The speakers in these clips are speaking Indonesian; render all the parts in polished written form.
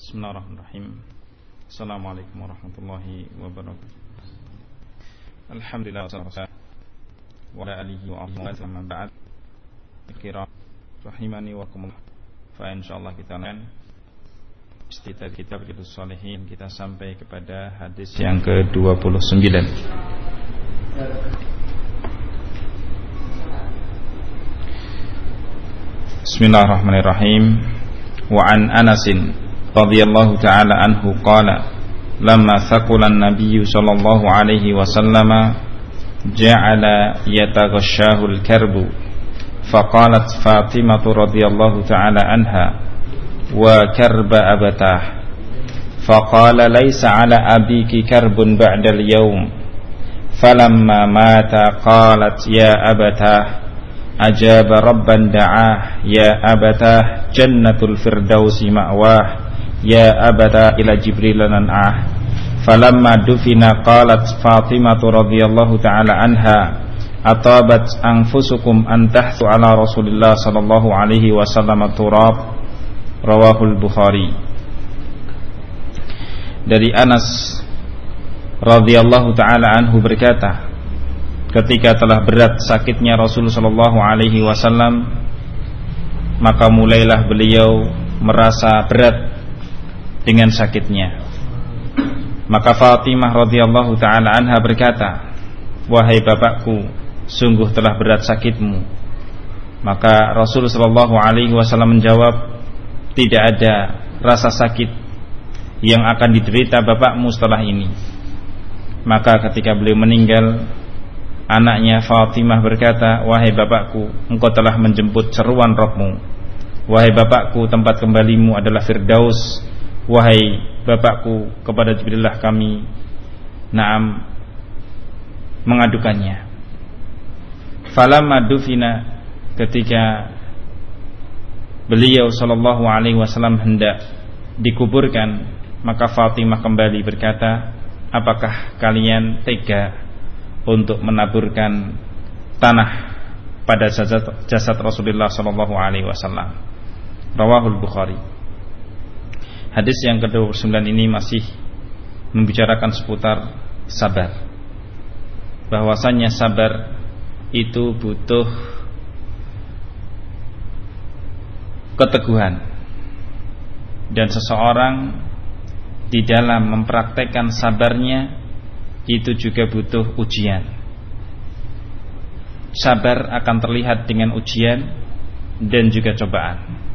Bismillahirrahmanirrahim. Assalamualaikum warahmatullahi wabarakatuh. Alhamdulillah wa ala alihi wa ahmad man ba'd. Kira rahimani wa kumullah. Fa insyaallah kita akan istidlal kitab Riyadhus Shalihin, kita sampai kepada hadis yang ke-29. Bismillahirrahmanirrahim. Wa an Anasin radhiyallahu ta'ala anhu qala lamma thaqula an-nabiy sallallahu alaihi wasallam ja'ala yataghashahu al-karbu faqalat Fatimah radhiyallahu ta'ala anha wa karba abatah faqala laysa ala abiki karbun ba'da al-yawm falamma mata qalat ya abatah ajaba rabban da'ah ya abatah jannatul firdausi ma'wah ya abata ila Jibril nan'ah falamma dufina qalat Fatimah radhiyallahu ta'ala anha atabat anfusukum an tahsu ala Rasulillah sallallahu alaihi wasallam turab. Rawahul Bukhari. Dari Anas radhiyallahu ta'ala anhu berkata, ketika telah berat sakitnya Rasul sallallahu alaihi wasallam, maka mulailah beliau merasa berat dengan sakitnya. Maka Fatimah radhiyallahu taala anha berkata, "Wahai bapakku, sungguh telah berat sakitmu." Maka Rasul sallallahu alaihi wasallam menjawab, "Tidak ada rasa sakit yang akan diderita bapakmu setelah ini." Maka ketika beliau meninggal, anaknya Fatimah berkata, "Wahai bapakku, engkau telah menjemput seruan Rabbmu. Wahai bapakku, tempat kembalimu adalah Firdaus. Wahai bapakku, kepada Jibrillah kami mengadukannya." Falamma dufina, ketika beliau sallallahu alaihi wasallam hendak dikuburkan, maka Fatimah kembali berkata, "Apakah kalian tega untuk menaburkan tanah pada jasad Rasulullah sallallahu alaihi wasallam?" Rawahul Bukhari. Hadis yang ke-29 ini masih membicarakan seputar sabar. Bahwasannya sabar itu butuh keteguhan, dan seseorang di dalam mempraktekkan sabarnya itu juga butuh ujian. Sabar akan terlihat dengan ujian dan juga cobaan.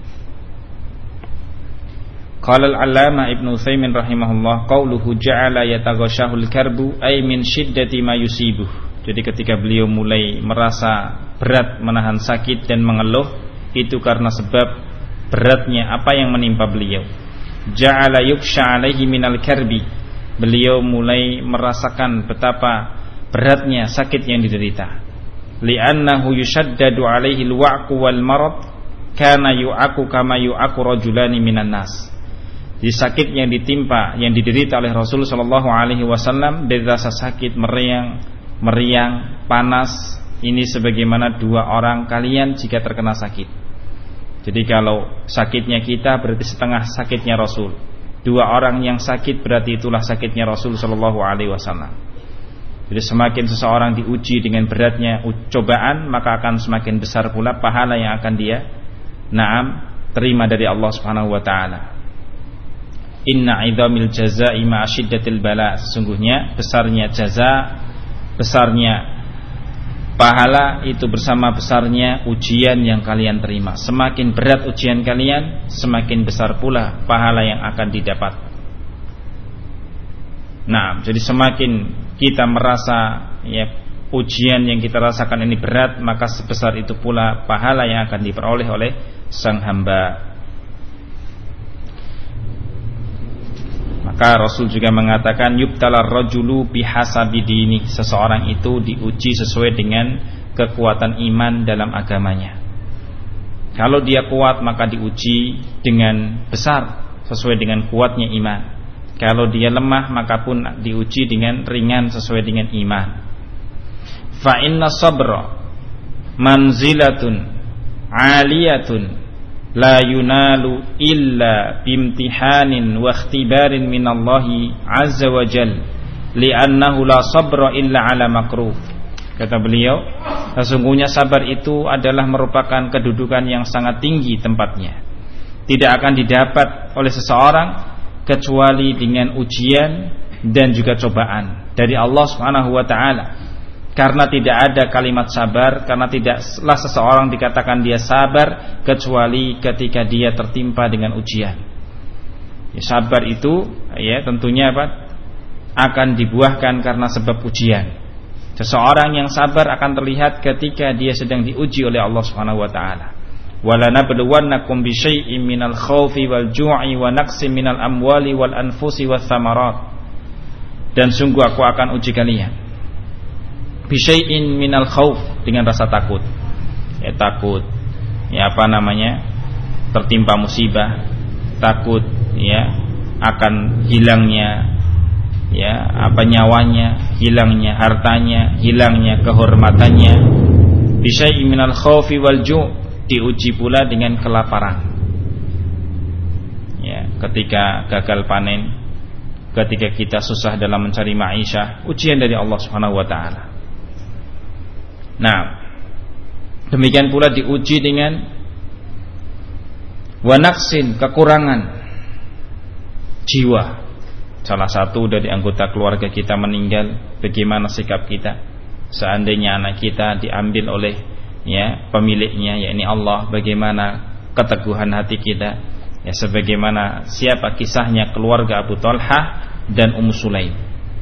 Qala al-'allamah Ibnu Utsaimin rahimahullah, qauluhu ja'ala yataghashahul karbu ay min shiddati ma yusibuh. Jadi ketika beliau mulai merasa berat menahan sakit dan mengeluh, itu karena sebab beratnya apa yang menimpa beliau. Ja'ala yuksha 'alaihi minal karbi. Beliau mulai merasakan betapa beratnya sakit yang diderita. Li'annahu yushaddadu 'alaihi al-wa'ku wal marad kana yu'aku kama yu'aku rajulani minan nas. Di sakit yang ditimpa, yang diderita oleh Rasul sallallahu alaihi wasallam, dari rasa sakit meriang, panas, ini sebagaimana dua orang kalian jika terkena sakit. Jadi kalau sakitnya kita berarti setengah sakitnya Rasul. Dua orang yang sakit berarti itulah sakitnya Rasul sallallahu alaihi wasallam. Jadi semakin seseorang diuji dengan beratnya cobaan, maka akan semakin besar pula pahala yang akan dia terima dari Allah Subhanahu wa taala. Inna 'idhamil jazaa'i ma'a syiddatil bala. Sesungguhnya besarnya jaza, besarnya pahala itu bersama besarnya ujian yang kalian terima. Semakin berat ujian kalian, semakin besar pula pahala yang akan didapat. Jadi semakin kita merasa ujian yang kita rasakan ini berat, maka sebesar itu pula pahala yang akan diperoleh oleh sang hamba. Maka Rasul juga mengatakan, yubtalar rajulu bihasabi dini. Seseorang itu diuji sesuai dengan kekuatan iman dalam agamanya. Kalau dia kuat, maka diuji dengan besar sesuai dengan kuatnya iman. Kalau dia lemah, maka pun diuji dengan ringan sesuai dengan iman. Fa inna sabra manzilatun aliyatun la yunalu illa bimtihanin wa ikhtibarin minallahi azza wa jal li'annahu la sabra illa ala makruh. Kata beliau, sesungguhnya sabar itu adalah merupakan kedudukan yang sangat tinggi tempatnya, tidak akan didapat oleh seseorang kecuali dengan ujian dan juga cobaan dari Allah Subhanahu wa ta'ala. Karena tidak ada kalimat sabar, karena tidaklah seseorang dikatakan dia sabar kecuali ketika dia tertimpa dengan ujian. Ya, sabar itu ya tentunya akan dibuahkan karena sebab ujian. Seseorang yang sabar akan terlihat ketika dia sedang diuji oleh Allah Subhanahu wa taala. Walanabluwannakum bisyai'in minal khaufi wal ju'i wa naqsin minal amwali wal anfusi wath thamarat. Dan sungguh aku akan uji kalian bisyai'in minal khauf, dengan rasa takut. Ya takut tertimpa musibah, takut akan hilangnya nyawanya, hilangnya hartanya, hilangnya kehormatannya. Bisyai'in minal khaufi wal ju', diuji pula dengan kelaparan. Ketika gagal panen, ketika kita susah dalam mencari ma'isyah, ujian dari Allah Subhanahu wa taala. Nah, demikian pula diuji dengan wanaksin, kekurangan jiwa. Salah satu dari anggota keluarga kita meninggal, bagaimana sikap kita? Seandainya anak kita diambil oleh pemiliknya, yakni Allah, bagaimana keteguhan hati kita? Ya, sebagaimana siapa kisahnya keluarga Abu Talhah dan Ummu Sulaim.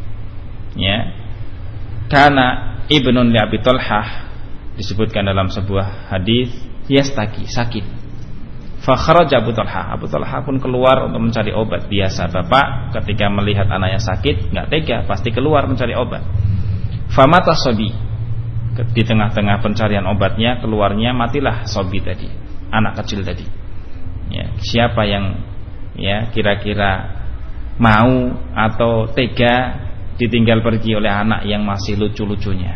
Karena ibnun li Abi Talhah, disebutkan dalam sebuah hadis, yastaki, sakit. Fa kharaja Abu Talhah. Abu Talhah pun keluar untuk mencari obat. Biasa bapak ketika melihat anaknya sakit enggak tega, pasti keluar mencari obat. Famata sobi. Di tengah-tengah pencarian obatnya, keluarnya matilah sobi tadi, anak kecil tadi. Siapa yang kira-kira mau atau tega ditinggal pergi oleh anak yang masih lucu-lucunya?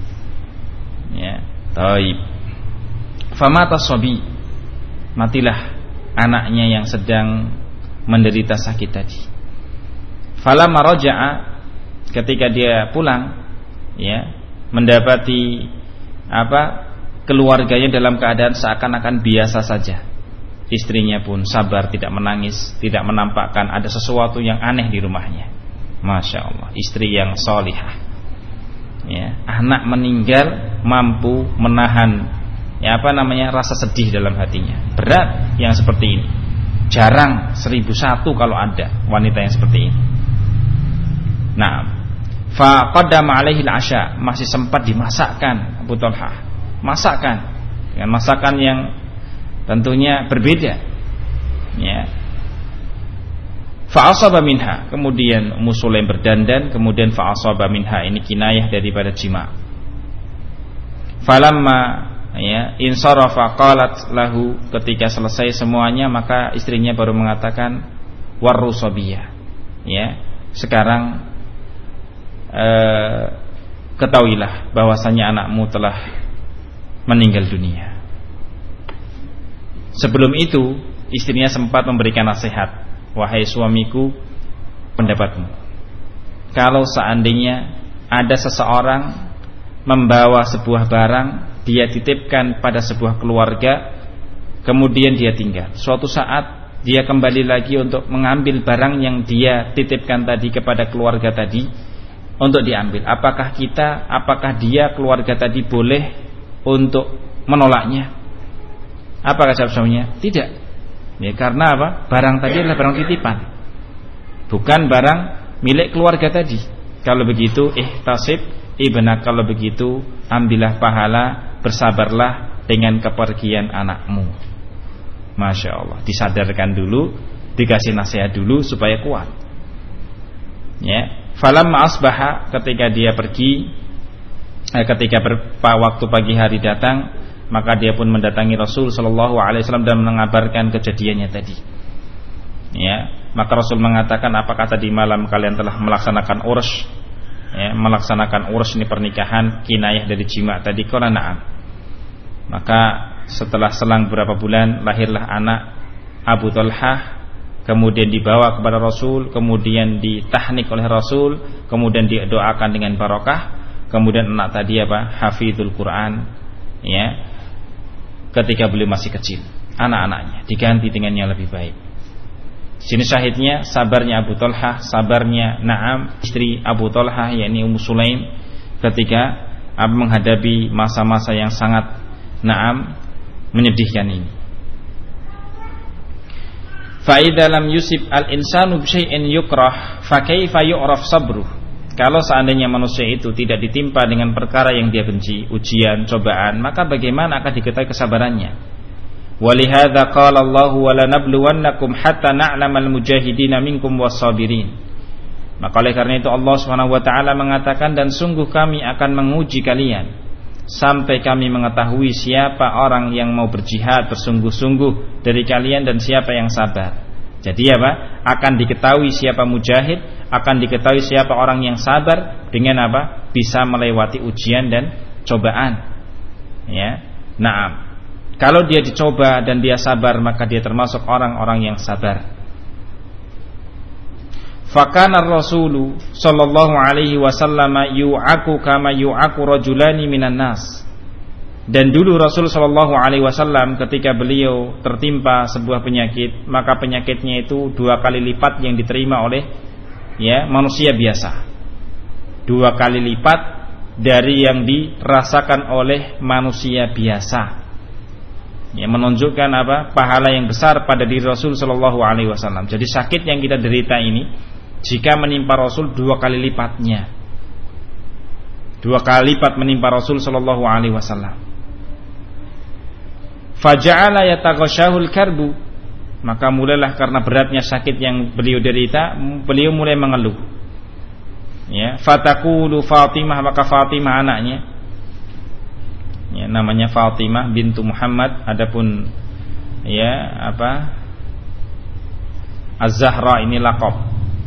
Taib. Famata sobi, matilah anaknya yang sedang menderita sakit tadi. Falamma raja'a, ketika dia pulang, mendapati keluarganya dalam keadaan seakan-akan biasa saja. Istrinya pun sabar, tidak menangis, tidak menampakkan ada sesuatu yang aneh di rumahnya. Masya Allah, istri yang solihah. Anak meninggal mampu menahan rasa sedih dalam hatinya. Berat yang seperti ini. Jarang, 1001 kalau ada wanita yang seperti ini. Nah, fa qaddama alaihi al-asya, masih sempat dimasakkan Abu Talhah. Masakan dengan masakan yang tentunya berbeda. Fa'asaba minha, kemudian Ummu Sulaim berdandan, kemudian fa'asaba minha, ini kinayah daripada jima'. Falamma insarafa qalat lahu, ketika selesai semuanya maka istrinya baru mengatakan warru sabiyah. Sekarang ketahuilah bahwasanya anakmu telah meninggal dunia. Sebelum itu istrinya sempat memberikan nasihat, wahai suamiku, pendapatmu, kalau seandainya ada seseorang membawa sebuah barang, dia titipkan pada sebuah keluarga, kemudian dia tinggal, suatu saat dia kembali lagi untuk mengambil barang yang dia titipkan tadi kepada keluarga tadi untuk diambil, apakah dia keluarga tadi boleh untuk menolaknya? Apa kata suaminya? Tidak. Karena apa? Barang tadi adalah barang titipan, bukan barang milik keluarga tadi. Kalau begitu, ihtasib ibnak, kalau begitu ambillah pahala, bersabarlah dengan kepergian anakmu. Masya Allah, disadarkan dulu, dikasih nasihat dulu supaya kuat. Falamma asbaha, ketika dia pergi, ketika waktu pagi hari datang, maka dia pun mendatangi Rasul sallallahu alaihi wasallam dan mengabarkan kejadiannya tadi. Maka Rasul mengatakan, apakah tadi malam kalian telah melaksanakan urs? Melaksanakan urs, ini pernikahan, kinayah dari jima' tadi. Qala na'am. Maka setelah selang beberapa bulan lahirlah anak Abu Talhah, kemudian dibawa kepada Rasul, kemudian ditahnik oleh Rasul, kemudian didoakan dengan barokah, kemudian anak tadi hafizul Quran, ya, ketika beliau masih kecil, anak-anaknya diganti dengan yang lebih baik. Sini syahidnya sabarnya Abu Talhah, sabarnya Naam istri Abu Talhah yakni Ummu Sulaim ketika menghadapi masa-masa yang sangat menyedihkan ini. Fa idza lam yusib al-insanu bi syai'in yukrah fa kaifa yu'raf sabruh. Kalau seandainya manusia itu tidak ditimpa dengan perkara yang dia benci, ujian, cobaan, maka bagaimana akan diketahui kesabarannya? Walihadza qala Allahu wa lanabluwannakum hatta na'lamal mujahidina minkum was-sabirin. Maka oleh karena itu Allah Subhanahu wa taala mengatakan, dan sungguh kami akan menguji kalian sampai kami mengetahui siapa orang yang mau berjihad bersungguh-sungguh dari kalian dan siapa yang sabar. Jadi akan diketahui siapa mujahid, akan diketahui siapa orang yang sabar dengan bisa melewati ujian dan cobaan. Ya. Naam. Kalau dia dicoba dan dia sabar, maka dia termasuk orang-orang yang sabar. Fakana Rasulu sallallahu alaihi wasallam yu'aku kama yu'aku rajulani minan nas. Dan dulu Rasul sallallahu alaihi wasallam ketika beliau tertimpa sebuah penyakit, maka penyakitnya itu 2 kali lipat yang diterima oleh manusia biasa. 2 kali lipat dari yang dirasakan oleh manusia biasa. Menunjukkan pahala yang besar pada diri Rasul sallallahu alaihi wasallam. Jadi sakit yang kita derita ini jika menimpa Rasul 2 kali lipatnya. 2 kali lipat menimpa Rasul sallallahu alaihi wasallam. Faja'ala yataghashahul karbu, maka mulailah karena beratnya sakit yang beliau derita, beliau mulai mengeluh. Fataqulu Fatimah, maka Fatimah anaknya, namanya Fatimah bintu Muhammad, adapun Az-Zahra ini laqab,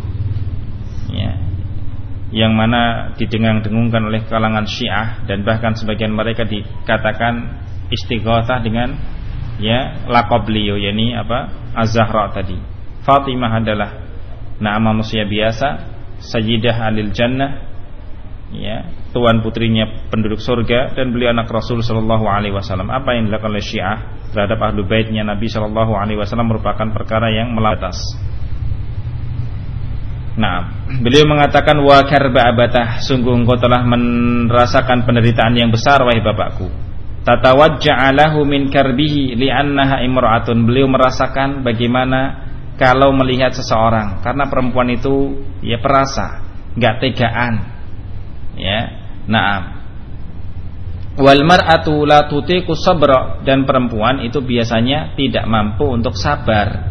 yang mana didengung-dengungkan oleh kalangan Syiah, dan bahkan sebagian mereka dikatakan istighatsah dengan laqab beliau, yakni Az-Zahra tadi. Fatimah adalah nama manusia biasa, sayyidah alil jannah, tuan putrinya penduduk surga, dan beliau anak Rasul sallallahu alaihi wasallam. Apa yang dilakukan oleh Syiah terhadap ahlu baitnya Nabi sallallahu alaihi wasallam merupakan perkara yang melatas. Nah, beliau mengatakan, wa karba abatah, sungguh engkau telah merasakan penderitaan yang besar wahai bapakku. Tatawajja'a lahu min karbihi li'annaha imra'atun. Beliau merasakan bagaimana kalau melihat seseorang, karena perempuan itu perasa, enggak tegaan. Naam. Wal mar'atu la tutiqu sabra, dan perempuan itu biasanya tidak mampu untuk sabar.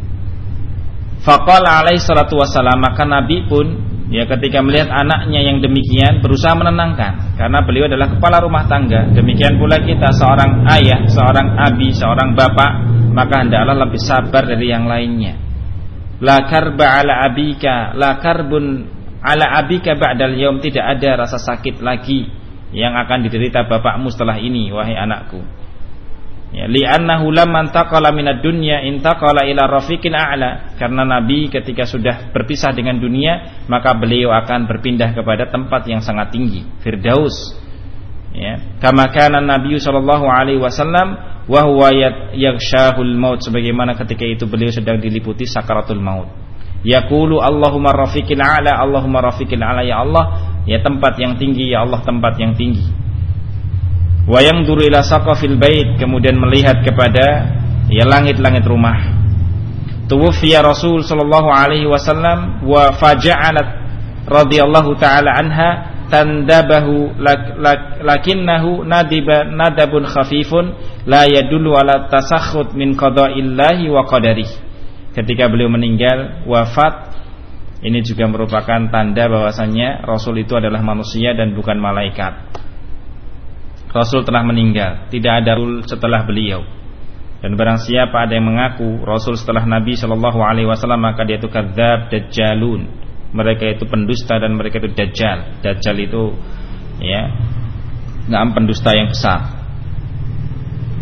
Faqala alaihi salatu wassalam, maka Nabi pun ketika melihat anaknya yang demikian berusaha menenangkan, karena beliau adalah kepala rumah tangga. Demikian pula kita, seorang ayah, seorang abi, seorang bapak, maka hendaklah lebih sabar dari yang lainnya. La karba ala abika, la karbun ala abika ba'dal yaum, tidak ada rasa sakit lagi yang akan diderita bapakmu setelah ini wahai anakku. Li'annahu lamman taqala minad dunya intaqala ila rafiqil a'la, karena Nabi ketika sudah berpisah dengan dunia, maka beliau akan berpindah kepada tempat yang sangat tinggi, Firdaus. Kama kana Nabi sallallahu alaihi wasallam wa huwa yaghshahul maut, sebagaimana ketika itu beliau sedang diliputi sakaratul maut. Yaqulu Allahumma rafiqil a'la, Allahumma rafiqil a'la, ya Allah, tempat yang tinggi, ya Allah, tempat yang tinggi. Wa yanzuru ila saqafil bait, kemudian melihat kepada langit-langit rumah. Tuwfiya Rasul sallallahu alaihi wasallam wa faja'alat radhiyallahu taala anha tandabahu lakinnahu nadabun khafifun la yadullu ala tasakhut min qada'illahi wa qadarih. Ketika beliau meninggal wafat, ini juga merupakan tanda bahwasannya Rasul itu adalah manusia dan bukan malaikat. Rasul telah meninggal, tidak ada Rasul setelah beliau. Dan barang siapa ada yang mengaku Rasul setelah Nabi sallallahu alaihi wasallam, maka dia itu kadzdzab, dajjalun. Mereka itu pendusta dan mereka itu dajjal. Dajjal itu pendusta yang besar.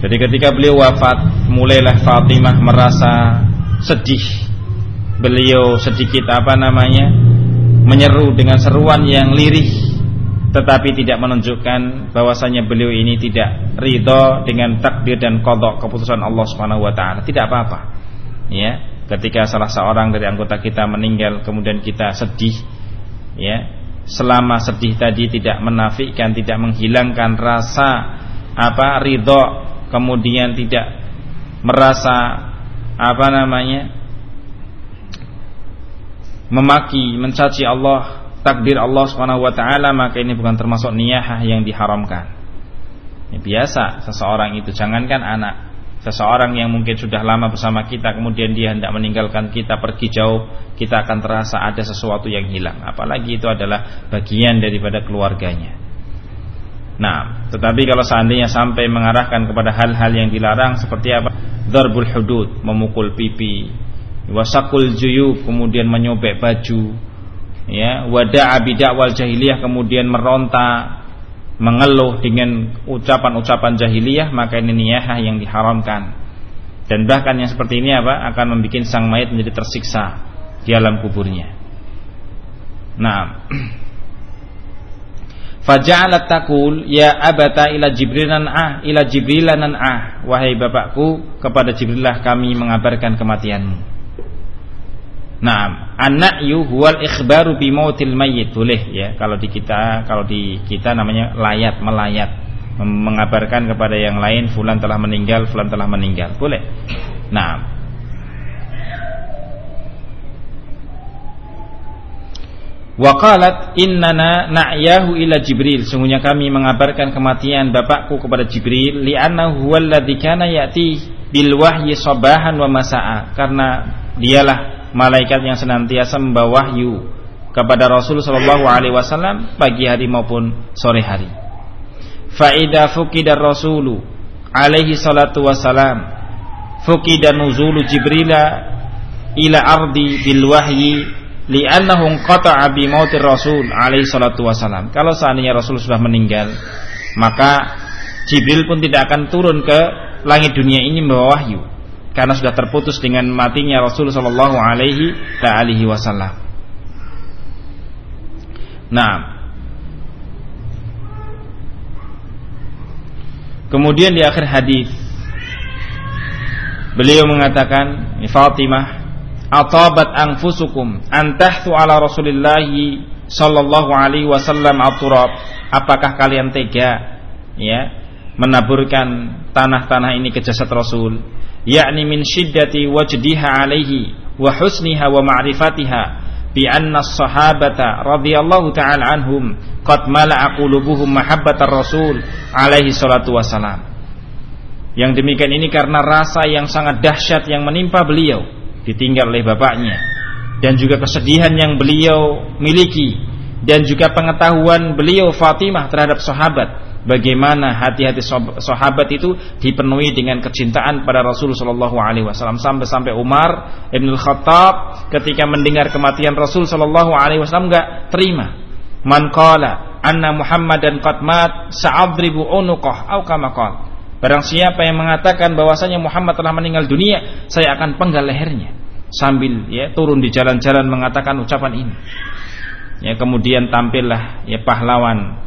Jadi ketika beliau wafat, mulailah Fatimah merasa sedih. Beliau sedikit menyeru dengan seruan yang lirih, tetapi tidak menunjukkan bahwasanya beliau ini tidak ridho dengan takdir dan qada keputusan Allah Subhanahu wa taala. Tidak apa-apa. Ya, ketika salah seorang dari anggota kita meninggal kemudian kita sedih, ya, selama sedih tadi tidak menafikan, tidak menghilangkan rasa ridho, kemudian tidak merasa memaki, mencaci Allah, takdir Allah Subhanahu wa taala, maka ini bukan termasuk niyahah yang diharamkan. Ya, biasa seseorang itu, jangankan anak, seseorang yang mungkin sudah lama bersama kita kemudian dia hendak meninggalkan kita, pergi jauh, kita akan terasa ada sesuatu yang hilang, apalagi itu adalah bagian daripada keluarganya. Nah, tetapi kalau seandainya sampai mengarahkan kepada hal-hal yang dilarang seperti Dzarbul hudud, memukul pipi, wasaqul juyub, kemudian menyobek baju, ya, wada'a bid'awal jahiliyah, kemudian meronta, mengeluh dengan ucapan-ucapan jahiliyah, maka ini niyahah yang diharamkan. Dan bahkan yang seperti ini akan membuat sang mayit menjadi tersiksa di alam kuburnya. Nah, faja'alat taqul ya abata ila jibrilanan wahai bapakku, kepada Jibrillah kami mengabarkan kematianmu. Naam, an-na'yu huwal ikhbaru bi mautil mayyit, boleh ya kalau di kita namanya melayat, mengabarkan kepada yang lain fulan telah meninggal, boleh. Naam. Wa qalat innana na'yahu ila Jibril, sungguhnya kami mengabarkan kematian bapakku kepada Jibril, li'annahu huwallazi kana ya'ti bil wahyi sabahan wa masa'a, karena dialah malaikat yang senantiasa membawa wahyu kepada Rasul sallallahu alaihi wasallam pagi hari maupun sore hari. Fa idza fuqida rasulu alaihi salatu wasalam fuqida nuzulu Jibrila ila ardi bil wahyi li'annahu qata'a bi mautir rasul alaihi salatu wasalam. Kalau seandainya Rasul sudah meninggal, maka Jibril pun tidak akan turun ke langit dunia ini membawa wahyu, karena sudah terputus dengan matinya Rasul sallallahu alaihi wasallam. Nah, kemudian di akhir hadis beliau mengatakan, Fatimah, atabat anfusukum antahtu ala Rasulillahi sallallahu alaihi wasallam aturab, apakah kalian tega ya menaburkan tanah-tanah ini ke jasad Rasul, yakni min syiddati wajdiha alaihi wa husniha wa ma'rifatiha bi anna as-sahabata radhiyallahu ta'ala anhum qad mala'a qulubuhum mahabbatar Rasul alaihi salatu wasalam. Yang demikian ini karena rasa yang sangat dahsyat yang menimpa beliau ditinggal oleh bapaknya, dan juga kesedihan yang beliau miliki, dan juga pengetahuan beliau Fatimah terhadap sahabat, bagaimana hati-hati sahabat itu dipenuhi dengan kecintaan pada Rasul sallallahu alaihi wasallam, sampai Umar bin Khattab ketika mendengar kematian Rasul sallallahu alaihi wasallam enggak terima. Man qala anna Muhammadan qad mat sa'adribu unuqah au kama qala, barang siapa yang mengatakan bahwasanya Muhammad telah meninggal dunia, saya akan penggal lehernya, sambil ya turun di jalan-jalan mengatakan ucapan ini. Ya, kemudian tampillah ya pahlawan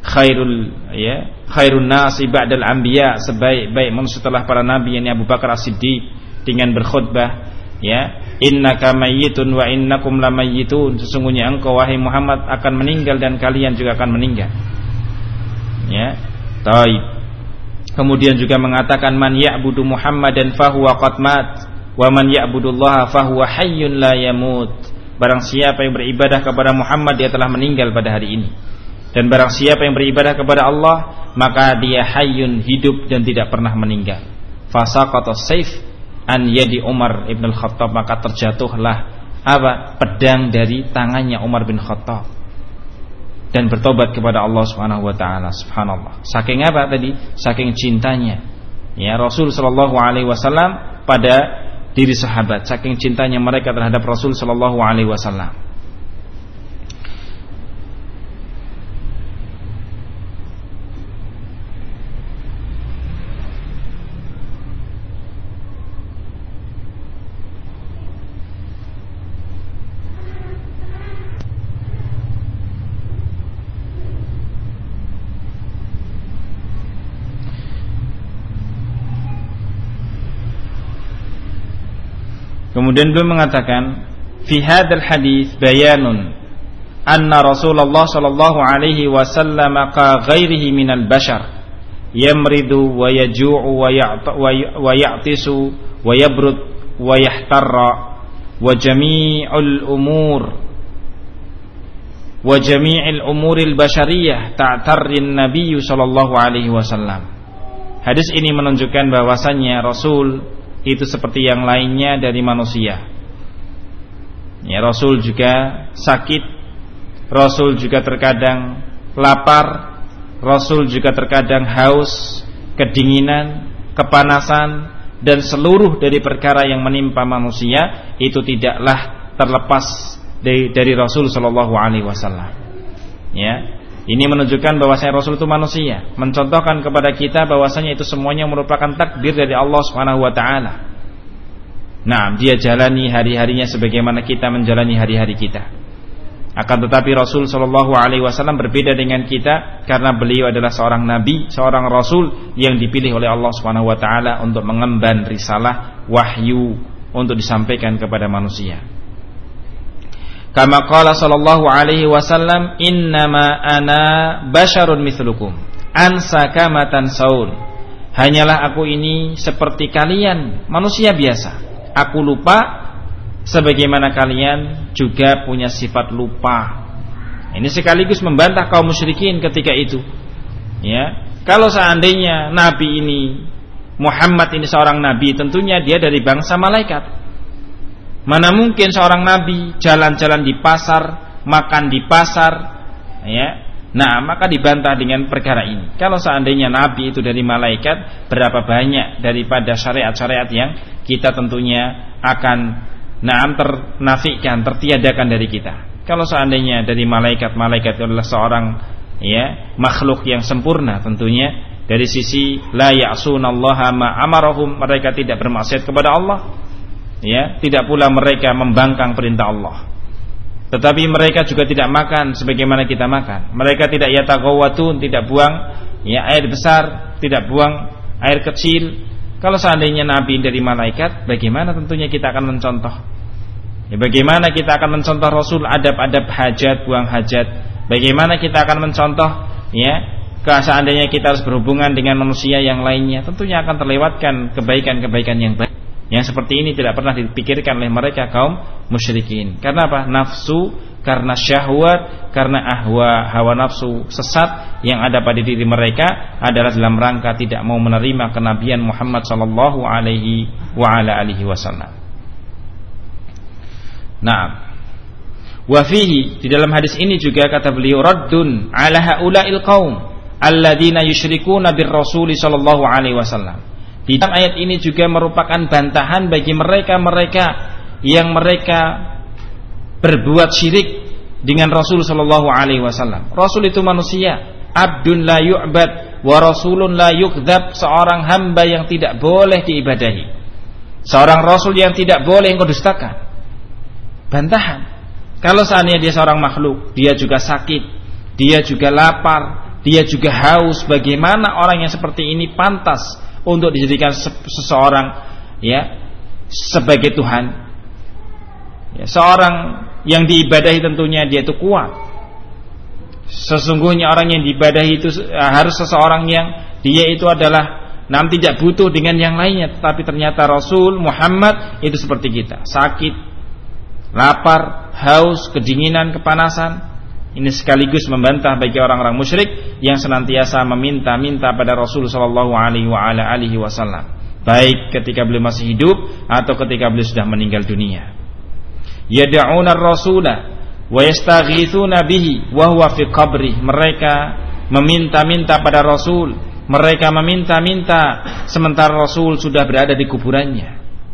khairun nasi ba'dal anbiya, sebaik-baik manusia setelah para nabi, yakni Abu Bakar As-Siddiq, dengan berkhutbah, ya, innaka mayyitun wa innakum lamayyitun, sesungguhnya engkau wahai Muhammad akan meninggal dan kalian juga akan meninggal. Ya, taib. Kemudian juga mengatakan man ya'budu Muhammadan fahuwa qad mat wa man ya'budullaha fahuwa hayyun la yamut, barang siapa yang beribadah kepada Muhammad dia telah meninggal pada hari ini, dan barang siapa yang beribadah kepada Allah maka dia hayyun, hidup dan tidak pernah meninggal. Fasaqata saif an yadi Umar ibn al-Khattab, maka terjatuhlah pedang dari tangannya Umar bin Khattab, dan bertobat kepada Allah Subhanahu wa taala. Subhanallah. Saking apa tadi? Saking cintanya ya Rasul sallallahu alaihi wasallam pada diri sahabat, saking cintanya mereka terhadap Rasul sallallahu alaihi wasallam. Kemudian beliau mengatakan, fi hadzal hadits bayanun anna Rasulullah sallallahu alaihi wasallam ka ghairihi minal bashar yamridu wa yaju'u wa ya'tisu wa yabrud wa yahtarra wa jami'ul umuril bashariyah ta'tarrin nabiyyu sallallahu alaihi wasallam. Hadis ini menunjukkan bahwasannya Rasul itu seperti yang lainnya dari manusia. Ya, Rasul juga sakit, Rasul juga terkadang lapar, Rasul juga terkadang haus, kedinginan, kepanasan, dan seluruh dari perkara yang menimpa manusia itu tidaklah terlepas dari Rasul sallallahu alaihi wasallam. Ya, ini menunjukkan bahwasanya Rasul itu manusia, mencontohkan kepada kita bahwasanya itu semuanya merupakan takdir dari Allah Subhanahu wa taala. Nah, dia jalani hari-harinya sebagaimana kita menjalani hari-hari kita. Akan tetapi Rasul sallallahu alaihi wasallam berbeda dengan kita karena beliau adalah seorang nabi, seorang rasul yang dipilih oleh Allah Subhanahu wa taala untuk mengemban risalah wahyu untuk disampaikan kepada manusia. Kama qala sallallahu alaihi wasallam, innama ana basyarun mithlukum ansa kama tansaun. Hanyalah aku ini seperti kalian, manusia biasa. Aku lupa sebagaimana kalian juga punya sifat lupa. Ini sekaligus membantah kaum musyrikin ketika itu. Ya, kalau seandainya nabi ini, Muhammad ini seorang nabi, tentunya dia dari bangsa malaikat. Mana mungkin seorang nabi jalan-jalan di pasar, makan di pasar, ya. Nah, maka dibantah dengan perkara ini. Kalau seandainya nabi itu dari malaikat, berapa banyak daripada syariat-syariat yang kita tentunya akan ternafikan, tertiadakan dari kita. Kalau seandainya dari malaikat adalah seorang makhluk yang sempurna, tentunya dari sisi la ya'sunallaha ma amarahum, mereka tidak bermaksiat kepada Allah. Ya, tidak pula mereka membangkang perintah Allah. Tetapi mereka juga tidak makan sebagaimana kita makan. Mereka tidak yatagawatun, tidak buang air besar, tidak buang air kecil. Kalau seandainya nabi dari malaikat, bagaimana tentunya kita akan mencontoh? Ya, bagaimana kita akan mencontoh Rasul adab-adab hajat, buang hajat? Bagaimana kita akan mencontoh seandainya kita harus berhubungan dengan manusia yang lainnya? Tentunya akan terlewatkan kebaikan-kebaikan yang baik. Yang seperti ini tidak pernah dipikirkan oleh mereka kaum musyrikin. Karena apa? Nafsu, karena syahwat, karena hawa nafsu sesat yang ada pada diri mereka adalah dalam rangka tidak mau menerima kenabian Muhammad sallallahu alaihi wa ala alihi wasallam. Nah, wa fihi, di dalam hadis ini juga kata beliau, raddun ala haula'il qaum alladzina yusyrikuna bir rasul sallallahu alaihi wasallam. Di dalam ayat ini juga merupakan bantahan bagi mereka-mereka yang mereka berbuat syirik dengan Rasul sallallahu alaihi wasallam. Rasul itu manusia, abdun la yu'bad wa rasulun la yukdzab, seorang hamba yang tidak boleh diibadahi, seorang rasul yang tidak boleh engkau dustakan. Bantahan. Kalau seandainya dia seorang makhluk, dia juga sakit, dia juga lapar, dia juga haus, bagaimana orang yang seperti ini pantas untuk dijadikan seseorang sebagai Tuhan? Ya, seorang yang diibadahi tentunya dia itu kuat. Sesungguhnya orang yang diibadahi itu harus seseorang yang dia itu adalah tidak butuh dengan yang lainnya. Tetapi ternyata Rasul Muhammad itu seperti kita, sakit, lapar, haus, kedinginan, kepanasan. Ini sekaligus membantah bagi orang-orang musyrik yang senantiasa meminta-minta pada Rasul sallallahu alaihi wa ala alihi wasallam, baik ketika beliau masih hidup atau ketika beliau sudah meninggal dunia. Yad'una ar-rasula wa yastaghithuna bihi wa huwa fi qabri. Mereka meminta-minta pada Rasul, mereka meminta-minta sementara Rasul sudah berada di kuburannya.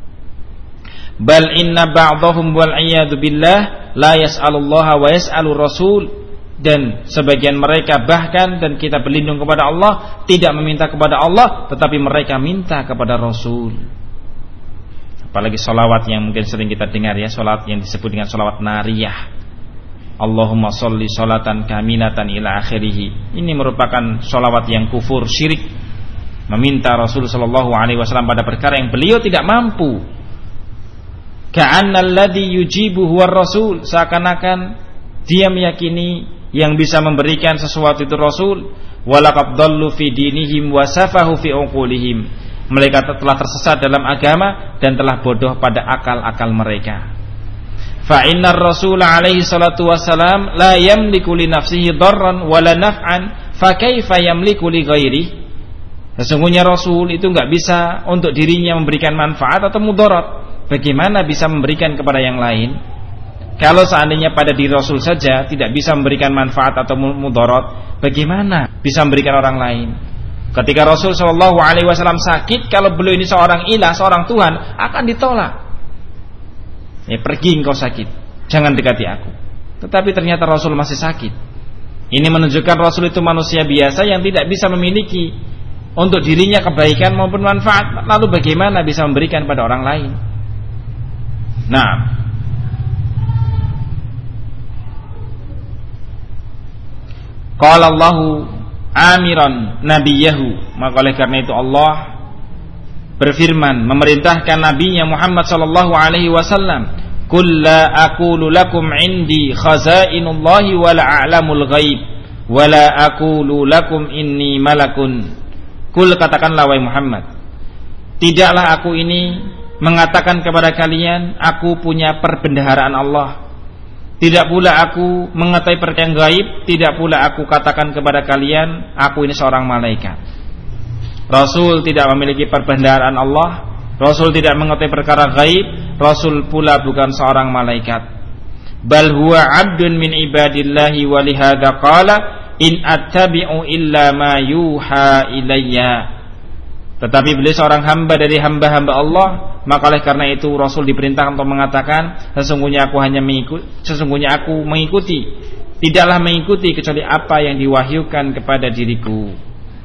Bal inna ba'dahum wal iyadu billah la yas'alullaha wa yas'alur rasul, dan sebagian mereka bahkan, dan kita berlindung kepada Allah, tidak meminta kepada Allah tetapi mereka minta kepada Rasul. Apalagi salawat yang mungkin sering kita dengar, salawat yang disebut dengan salawat nariyah, Allahumma sholli sholatan kamilatan ila akhirih. Ini merupakan salawat yang kufur, syirik, meminta Rasul sallallahu alaihi wasallam pada perkara yang beliau tidak mampu. ka'anna alladhi yujibu huwa rasul, seakan-akan dia meyakini yang bisa memberikan sesuatu itu Rasul. Walaqad dallu fi dinihim wa safahu fi uqulihim, mereka telah tersesat dalam agama dan telah bodoh pada akal-akal mereka. Fa innar rasul alaihi salatu wassalam la yamliku li nafsihi darran wala naf'an, fa kaifa yamliku li ghairihi. Sesungguhnya Rasul itu enggak bisa untuk dirinya memberikan manfaat atau mudarat, bagaimana bisa memberikan kepada yang lain? Kalau seandainya pada diri Rasul saja tidak bisa memberikan manfaat atau mudarat, bagaimana bisa memberikan orang lain? Ketika Rasul SAW sakit, kalau beliau ini seorang ilah, seorang Tuhan, akan ditolak. Pergi engkau sakit, jangan dekati aku. Tetapi ternyata Rasul masih sakit. Ini menunjukkan Rasul itu manusia biasa yang tidak bisa memiliki untuk dirinya kebaikan maupun manfaat. Lalu bagaimana bisa memberikan pada orang lain? Nah, qala Allahu amiran nabiyahu, maka oleh karena itu Allah berfirman memerintahkan nabinya Muhammad sallallahu alaihi wasallam, qul la aqulu lakum indi khazainullahi wa la a'lamul ghaib wa la aqulu lakum inni malakun. Qul, katakanlah wahai Muhammad, tidaklah aku ini mengatakan kepada kalian aku punya perbendaharaan Allah, tidak pula aku mengetahui perkara yang gaib, tidak pula aku katakan kepada kalian aku ini seorang malaikat. Rasul tidak memiliki perbendaharaan Allah, Rasul tidak mengetahui perkara gaib, Rasul pula bukan seorang malaikat. Bal huwa 'abdun min ibadillahi wa lihadza qala in attabi'u illa ma yuha ilayya. Tetapi beliau seorang hamba dari hamba-hamba Allah, maka oleh karena itu Rasul diperintahkan untuk mengatakan sesungguhnya aku mengikuti, tidaklah mengikuti kecuali apa yang diwahyukan kepada diriku.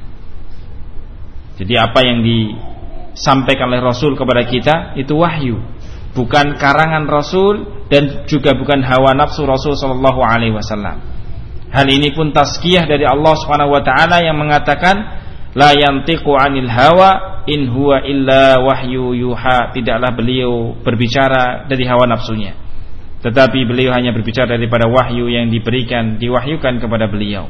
Jadi apa yang disampaikan oleh Rasul kepada kita itu wahyu, bukan karangan Rasul dan juga bukan hawa nafsu Rasul sallallahu alaihi wasallam. Hal ini pun tazkiyah dari Allah Subhanahu wa taala yang mengatakan la yantiqu 'anil hawa in huwa illa wahyu yuha, tidaklah beliau berbicara dari hawa nafsunya, tetapi beliau hanya berbicara daripada wahyu yang diwahyukan kepada beliau.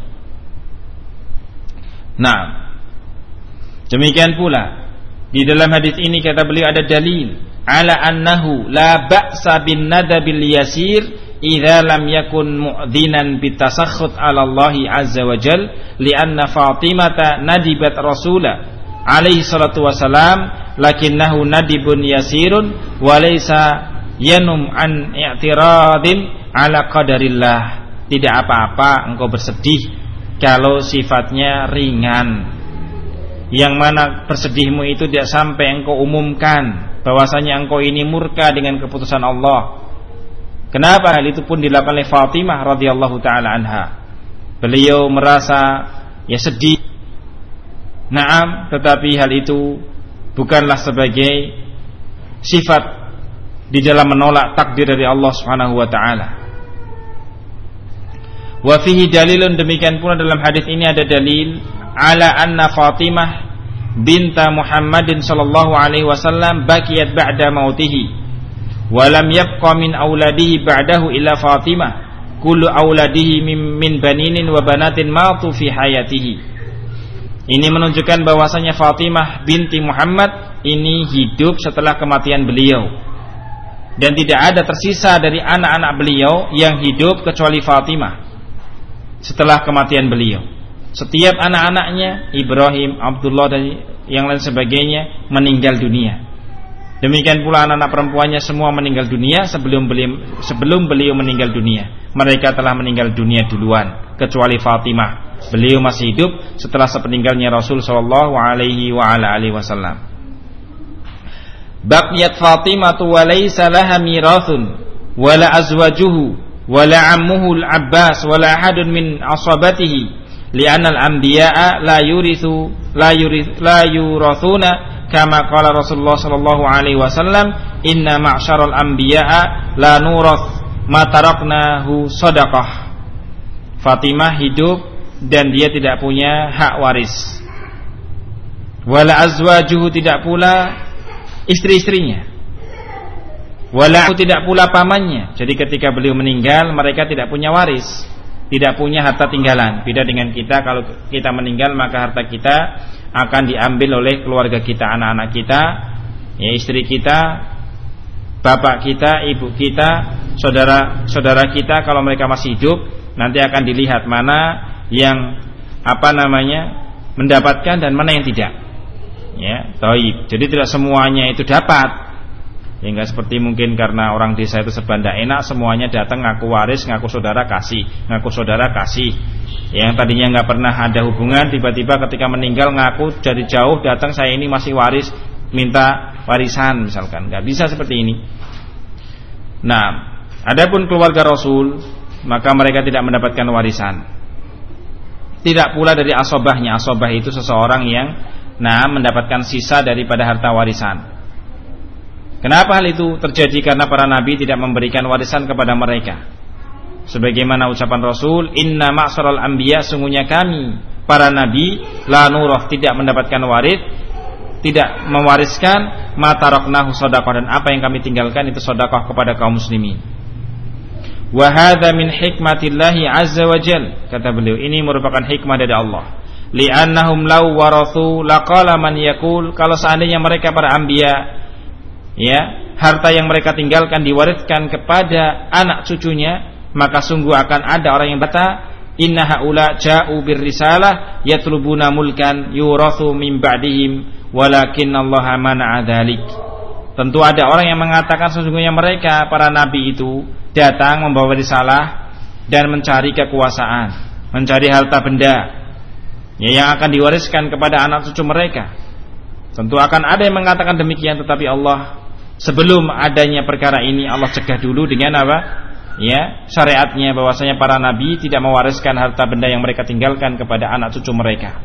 Nah, demikian pula di dalam hadis ini kata beliau ada dalil ala annahu la ba'sa bin nadabil yasir idza lam yakun mu'dzinan bitasakhut 'ala Allah azza wa jal, li'anna Fatimata nadibat Rasula alaihi salatu wasalam lakinnahu nadibun yasirun wa laysa yanum an i'tiradin 'ala qadarillah. Tidak apa-apa engkau bersedih kalau sifatnya ringan, yang mana bersedihmu itu tidak sampai engkau umumkan bahwasanya engkau ini murka dengan keputusan Allah. Kenapa hal itu pun dilakukan oleh Fatimah radhiyallahu taala anha? Beliau merasa sedih. Naam, tetapi hal itu bukanlah sebagai sifat di dalam menolak takdir dari Allah Subhanahu wa taala. Wa fihi dalilun, demikian pula dalam hadis ini ada dalil ala anna Fatimah binta Muhammadin sallallahu alaihi wasallam bakiyat ba'da mautihi walam yabqa min auladihi ba'dahu illa Fatimah, kullu auladihi min baninin wa banatin matu fi hayatihi. Ini menunjukkan bahwasanya Fatimah binti Muhammad ini hidup setelah kematian beliau, dan tidak ada tersisa dari anak-anak beliau yang hidup kecuali Fatimah setelah kematian beliau. Setiap anak-anaknya Ibrahim, Abdullah dan yang lain sebagainya meninggal dunia. Demikian pula anak-anak perempuannya semua meninggal dunia sebelum beliau meninggal dunia. Mereka telah meninggal dunia duluan kecuali Fatimah. Beliau masih hidup setelah sepeninggalnya Rasul sallallahu alaihi wa ala alihi wasallam. Baqiyat Fatimah wa laysa laha mirathun wala azwajuhu wala ammuhu al-Abbas wala ahadun min asabatihi li'anna al-anbiya'a la yurathuna kama qala Rasulullah sallallahu alaihi wasallam inna ma'syaral anbiya'a la nurath ma taraknahu shadaqah. Fatimah hidup dan dia tidak punya hak waris. Wala azwajuhu, tidak pula istri-istrinya. Wala tidak pula pamannya. Jadi ketika beliau meninggal, mereka tidak punya waris, tidak punya harta tinggalan. Beda dengan kita, kalau kita meninggal maka harta kita akan diambil oleh keluarga kita, anak-anak kita, ya, istri kita, bapak kita, ibu kita, saudara kita. Kalau mereka masih hidup, nanti akan dilihat mana yang mendapatkan dan mana yang tidak. Ya, taib. Jadi tidak semuanya itu dapat. Ya enggak seperti mungkin karena orang desa itu serba ndak enak, semuanya datang ngaku waris, ngaku saudara kasih. Yang tadinya enggak pernah ada hubungan, tiba-tiba ketika meninggal ngaku dari jauh datang, saya ini masih waris, minta warisan misalkan. Enggak bisa seperti ini. Nah, adapun keluarga Rasul, maka mereka tidak mendapatkan warisan. Tidak pula dari asobahnya. Asobah itu seseorang yang mendapatkan sisa daripada harta warisan. Kenapa hal itu terjadi? Karena para nabi tidak memberikan warisan kepada mereka. Sebagaimana ucapan Rasul, inna ma'saral anbiya, sungguhnya kami para nabi la nurah, tidak mendapatkan waris, tidak mewariskan ma taraknahu shadaqah, dan apa yang kami tinggalkan itu sedekah kepada kaum muslimin. Wa hadza min hikmatillahi azza wa jal, kata beliau, ini merupakan hikmah dari Allah. Li'annahum law warathu laqala man yaqul, kalau seandainya mereka para anbiya, ya, harta yang mereka tinggalkan diwariskan kepada anak cucunya, maka sungguh akan ada orang yang berkata, inna haula ja'u birrisalah yatlubuna mulkan yurathu min ba'dihim walakin Allah mana'a dzalik. Tentu ada orang yang mengatakan sesungguhnya mereka para nabi itu datang membawa risalah dan mencari kekuasaan, mencari harta benda, ya, yang akan diwariskan kepada anak cucu mereka. Tentu akan ada yang mengatakan demikian, tetapi Allah sebelum adanya perkara ini Allah cegah dulu dengan apa? Ya, syariatnya bahwasanya para nabi tidak mewariskan harta benda yang mereka tinggalkan kepada anak cucu mereka.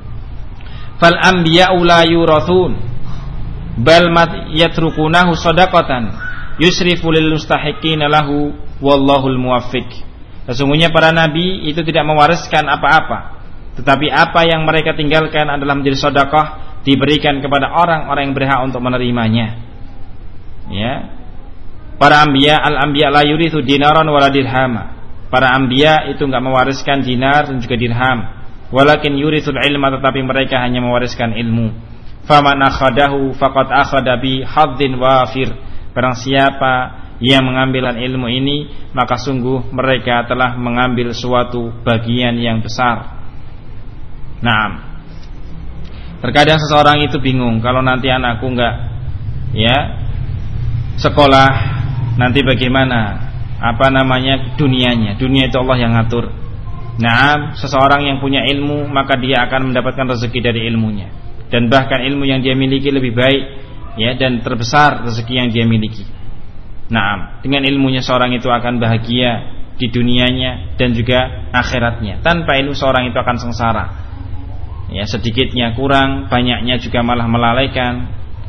Fal anbiya'u la yurathun bal yatrukunahu shadaqatan yusrifu lil mustahiqina lahu wallahul muwaffiq. Sesungguhnya para nabi itu tidak mewariskan apa-apa, tetapi apa yang mereka tinggalkan adalah menjadi sedekah, diberikan kepada orang-orang yang berhak untuk menerimanya. Ya, para anbiya, al-anbiya la yurithu dinaran wala dirhama. Para anbiya itu enggak mewariskan dinar dan juga dirham, walakin yurithul ilma, tetapi mereka hanya mewariskan ilmu. Faman akhadahu faqad akhada bi hadzin wafir. Barang siapa yang mengambil ilmu ini, maka sungguh mereka telah mengambil suatu bagian yang besar. Naam. Terkadang seseorang itu bingung, kalau nanti anakku enggak, ya, sekolah, nanti bagaimana dunianya. Dunia itu Allah yang ngatur. Nah, seseorang yang punya ilmu, maka dia akan mendapatkan rezeki dari ilmunya, dan bahkan ilmu yang dia miliki lebih baik, ya, dan terbesar rezeki yang dia miliki. Nah, dengan ilmunya seorang itu akan bahagia di dunianya dan juga akhiratnya. Tanpa ilmu seorang itu akan sengsara. Ya, sedikitnya kurang, banyaknya juga malah melalaikan.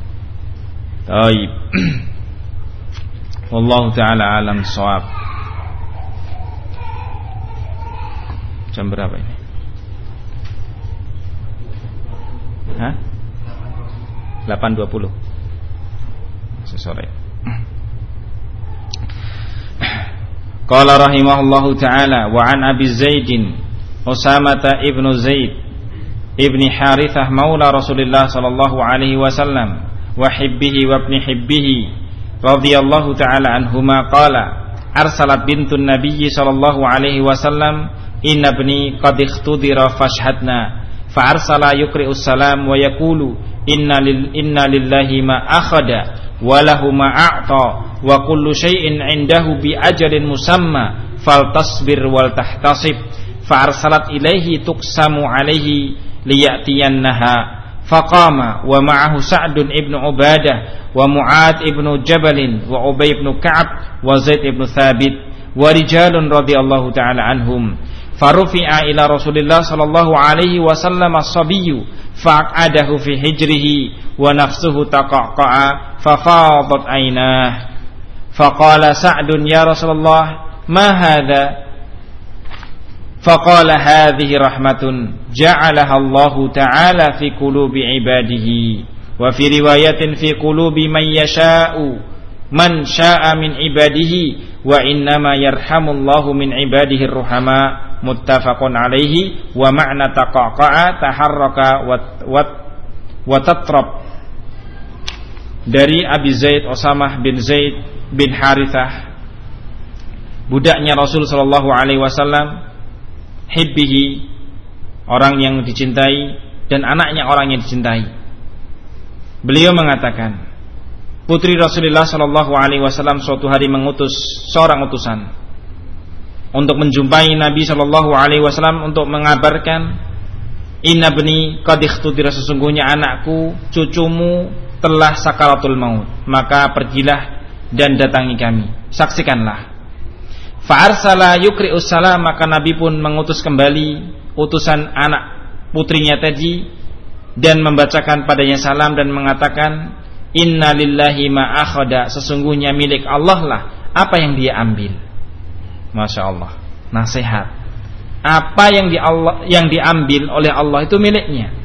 Baik. Wallahu ta'ala alam shawab. Jam berapa ini? Hah? 8.20 sore. Qala rahimahullahu ta'ala wa an Abi Zaidin Usamata ibnu Zaid ibni Harithah maula Rasulullah sallallahu alaihi wasallam wa hibbihi wa ibni hibbihi radhiyallahu ta'ala anhuma qala arsalat bintun nabiyyi sallallahu alaihi wasallam inna ibni qad ikhtudira fashhadna fa arsala yuqri'us salam wa yaqulu inna lillahi ma akhada wa lahu ma a'ta wa kullu syai'in 'indahu bi ajalin musamma faltasbir wal tahtasib fa arsalat ilaihi tuqsamu alaihi liyatiyannaha faqama wa ma'ahu Sa'dun ibnu Ubadah wa Mu'ad ibnu Jabalin wa Ubay ibnu Ka'ab wa Zaid ibnu Thabit wa rijalun radhiyallahu ta'ala anhum farufi'a ila Rasulillah sallallahu alaihi wasallam as-sabiyyu fa'adahu fi hijrihi wa nafsuhu taqaqa'a fafadat aynah faqala Sa'dun ya Rasulullah ma hadha faqala hadhihi rahmatun ja'alaha Allahu ta'ala fi qulubi ibadihi wa fi riwayatin fi qulubi man yasha'u man syaa'a min ibadihi wa innama yarhamullahu min ibadihi ar-ruhama muttafaqun alaihi wa ma'na taqaqa'a taharraka wa tatrab. Dari Abi Zaid Usamah bin Zaid bin Harithah, budaknya Rasul sallallahu alaihi wasallam, hibbihi, orang yang dicintai, dan anaknya orang yang dicintai. Beliau mengatakan, putri Rasulullah sallallahu alaihi wasallam suatu hari mengutus seorang utusan untuk menjumpai Nabi sallallahu alaihi wasallam untuk mengabarkan, inna bni qad ikhtudira, sesungguhnya anakku, cucumu telah sakaratul maut, maka pergilah dan datangi kami, saksikanlah. Fa'arsala yukri'us salam, maka Nabi pun mengutus kembali utusan anak putrinya tadi dan membacakan padanya salam dan mengatakan, inna lillahi ma akhada, sesungguhnya milik Allah lah apa yang dia ambil. Masya Allah, nasihat. Apa yang diambil oleh Allah itu miliknya.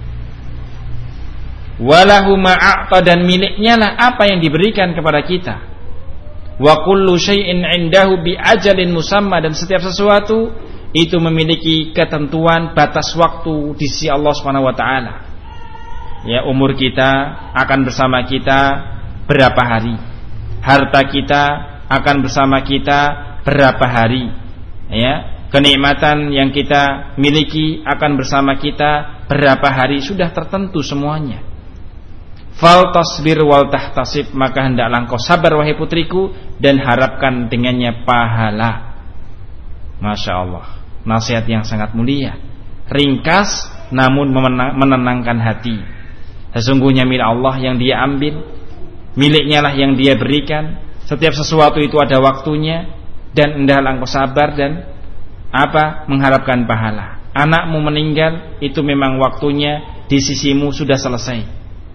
Walahu ma a'ta, dan miliknya lah apa yang diberikan kepada kita. Wa kullu syai'in 'indahu bi ajalin musamma, dan setiap sesuatu itu memiliki ketentuan batas waktu di sisi Allah Subhanahu wa taala. Ya, umur kita akan bersama kita berapa hari? Harta kita akan bersama kita berapa hari? Ya, kenikmatan yang kita miliki akan bersama kita berapa hari? Sudah tertentu semuanya. Fal tasbir wal tahtasib, maka hendaklah engkau sabar wahai putriku dan harapkan dengannya pahala. Masya Allah, nasihat yang sangat mulia, ringkas namun menenangkan hati. Sesungguhnya milik Allah yang dia ambil, miliknya lah yang dia berikan. Setiap sesuatu itu ada waktunya, dan hendaklah engkau sabar dan mengharapkan pahala. Anakmu meninggal, itu memang waktunya di sisimu sudah selesai.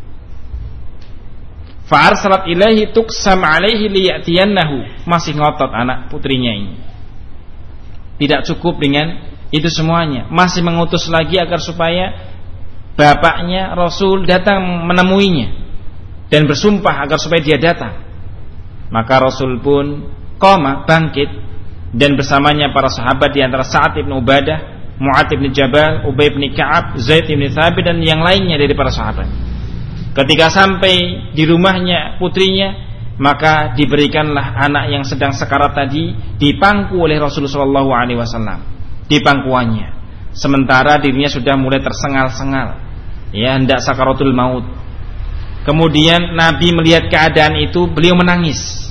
Fa'arsalat ilaihi tuqsam alaihi liya'tiyannahu, masih ngotot anak putrinya ini. Tidak cukup dengan itu semuanya, masih mengutus lagi agar supaya bapaknya Rasul datang menemuinya dan bersumpah agar supaya dia datang. Maka Rasul pun bangkit, dan bersamanya para sahabat di antara Sa'ad bin Ubadah, Mu'adz bin Jabal, Ubay bin Ka'ab, Zaid bin Thabit, dan yang lainnya dari para sahabat. Ketika sampai di rumahnya putrinya, maka diberikanlah anak yang sedang sekarat tadi dipangku oleh Rasulullah SAW, di pangkuannya, sementara dirinya sudah mulai tersengal-sengal, ya, hendak sakaratul maut. Kemudian Nabi melihat keadaan itu, beliau menangis.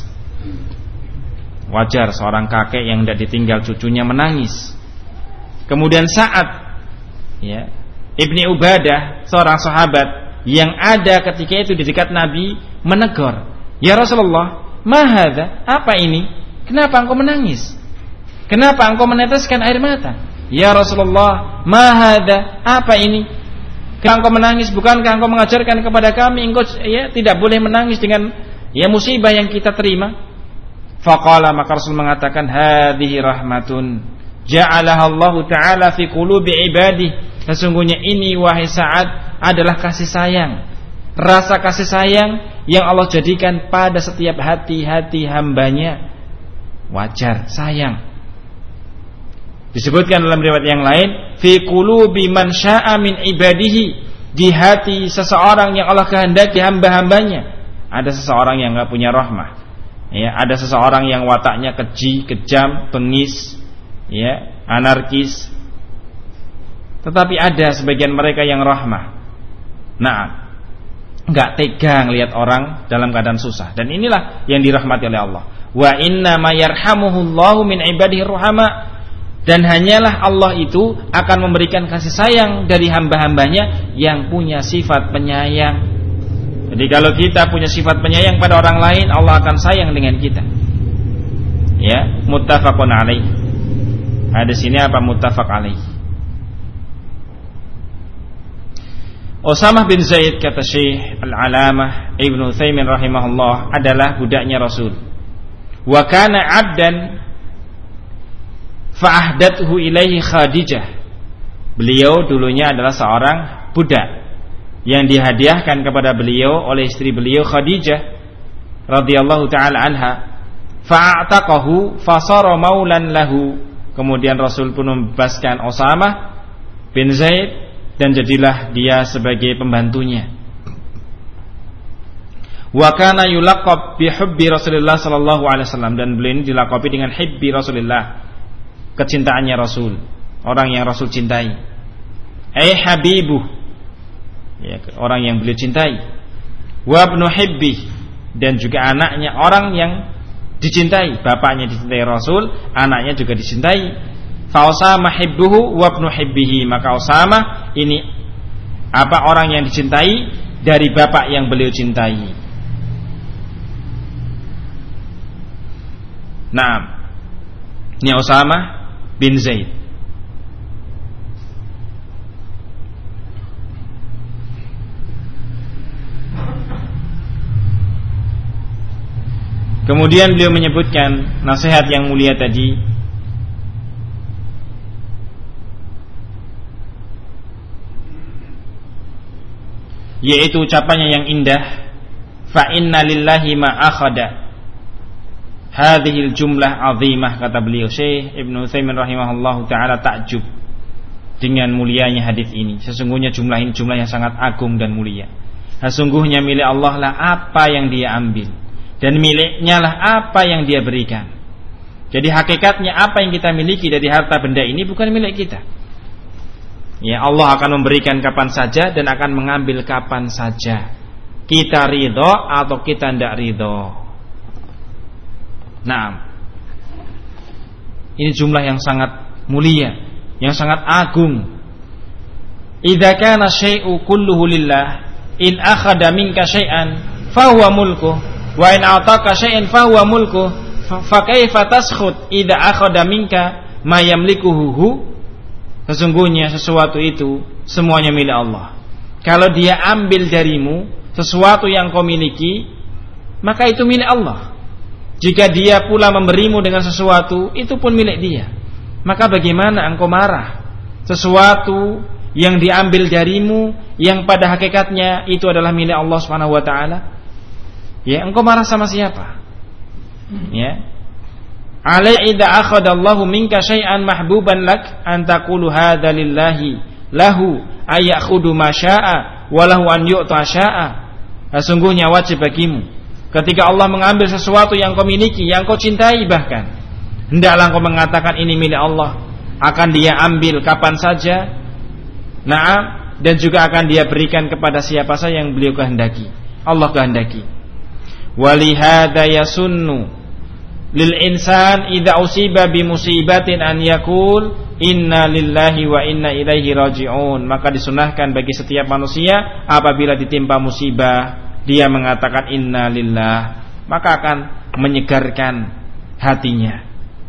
Wajar seorang kakek yang hendak ditinggal cucunya menangis. Kemudian Sa'ad, ya, Ibni Ubadah, seorang sahabat yang ada ketika itu di dekat Nabi, menegur, ya Rasulullah, ma hadza, apa ini? Kenapa engkau menangis? Kenapa engkau meneteskan air mata? Ya Rasulullah, ma hadza, apa ini? Kenapa engkau menangis? Bukankah engkau mengajarkan kepada kami engkau tidak boleh menangis dengan musibah yang kita terima? Faqala, maka Rasul mengatakan, hadhihi rahmatun ja'alaha Allah Ta'ala fi qulubi ibadihi, sesungguhnya ini wahai Sa'ad adalah kasih sayang, rasa kasih sayang yang Allah jadikan pada setiap hati-hati hambanya. Wajar sayang. Disebutkan dalam riwayat yang lain, fi qulubi man syaa'a min ibadihi, di hati seseorang yang Allah kehendaki hamba-hambanya. Ada seseorang yang enggak punya rahmah, ya, ada seseorang yang wataknya keji, kejam, bengis, ya, anarkis. Tetapi ada sebagian mereka yang rahmah. Nah, enggak tega ngelihat orang dalam keadaan susah, dan inilah yang dirahmati oleh Allah. Wa inna ma yarhamuhullahu min ibadihi ruhama, dan hanyalah Allah itu akan memberikan kasih sayang dari hamba-hambanya yang punya sifat penyayang. Jadi kalau kita punya sifat penyayang pada orang lain, Allah akan sayang dengan kita. Ya, muttafaqun alaih. Hadis ini apa? Muttafaq alaih. Usamah bin Zaid, kata Syekh Al-Alamah Ibnu Utsaimin rahimahullah, adalah budaknya Rasul. Wa kana 'abdan fa'ahdathu ilaihi Khadijah. Beliau dulunya adalah seorang budak yang dihadiahkan kepada beliau oleh istri beliau Khadijah. radhiyallahu taala anha, fa'ataqahu fasara maulan lahu. Kemudian Rasul pun membebaskan Usamah bin Zaid dan jadilah dia sebagai pembantunya. Wa kana yulaqab bi hubbi Rasulillah sallallahu alaihi wasallam, dan beliau ini dilaqabi dengan hibbi Rasulillah, kecintaannya Rasul, orang yang Rasul cintai. Ai habibu, ya, orang yang beliau cintai. Wa ibnu hibbi, dan juga anaknya orang yang dicintai, bapaknya dicintai Rasul, anaknya juga dicintai. Fa Usamah hibbuhu wa ibnu hibbihi, maka Usamah ini orang yang dicintai dari bapak yang beliau cintai. Nah, ini Usamah bin Zaid. Kemudian beliau menyebutkan nasihat yang mulia tadi, yaitu ucapannya yang indah, fa inna lillahi ma akhada hadhil jumlah azimah, kata beliau. Syekh Ibnu Utsaimin rahimahullahu taala takjub dengan mulianya hadis ini. Sesungguhnya jumlah ini jumlah yang sangat agung dan mulia. Sesungguhnya milik Allah lah apa yang dia ambil, dan miliknya lah apa yang dia berikan. Jadi hakikatnya apa yang kita miliki dari harta benda ini bukan milik kita. Ya, Allah akan memberikan kapan saja dan akan mengambil kapan saja. Kita ridho atau kita tidak ridho. Nah, ini jumlah yang sangat mulia, yang sangat agung. Idza kana syai'u kulluhu lillah, in akhadha minka syai'an fa huwa mulku, wa in a'taka syai'an fa huwa mulku, fa kaifa taskhut idza akhadha minka ma yamlikuhu. Sesungguhnya sesuatu itu semuanya milik Allah. Kalau dia ambil darimu sesuatu yang kau miliki, maka itu milik Allah. Jika dia pula memberimu dengan sesuatu, itu pun milik dia. Maka bagaimana engkau marah sesuatu yang diambil darimu, yang pada hakikatnya itu adalah milik Allah Subhanahu wa taala? Ya, engkau marah sama siapa? Ya. Alai idza akhadallahu minka syai'an mahbuban lak an taqulu hadza lillahi lahu ayakhudhu ma syaa'a wa lahu an yu'ta syaa'a. Sesungguhnya wajib bagimu ketika Allah mengambil sesuatu yang kau miliki, yang kau cintai bahkan, hendaklah kau mengatakan ini milik Allah, akan dia ambil kapan saja, na'am, dan juga akan dia berikan kepada siapa saja yang beliau kehendaki, Allah kehendaki. Walihada yasunnu lil insan idza usiba bi musibatin an yaqul inna lillahi wa inna ilaihi raji'un. Maka disunahkan bagi setiap manusia apabila ditimpa musibah dia mengatakan inna lillah, maka akan menyegarkan hatinya.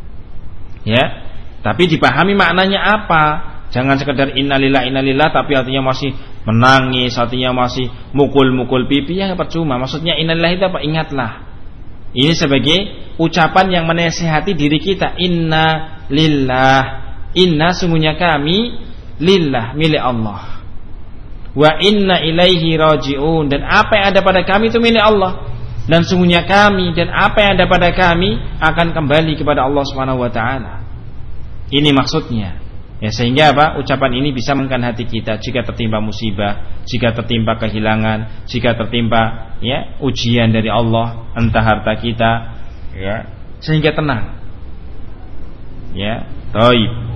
Ya, tapi dipahami maknanya apa. Jangan sekedar innalillah tapi artinya masih menangis, artinya masih mukul-mukul pipi, ya percuma. Maksudnya innalillah itu apa? Ingatlah. Ini sebagai ucapan yang menasihati diri kita. Inna lillah, inna sungguhnya kami, lillah milik Allah. Wa inna ilaihi raji'un, dan apa yang ada pada kami itu milik Allah, dan sungguhnya kami dan apa yang ada pada kami akan kembali kepada Allah Subhanahu wa taala. Ini maksudnya. Ya, sehingga apa? Ucapan ini bisa menenangkan hati kita jika tertimpa musibah, jika tertimpa kehilangan, jika tertimpa ya ujian dari Allah, entah harta kita, ya, sehingga tenang. Ya, baik.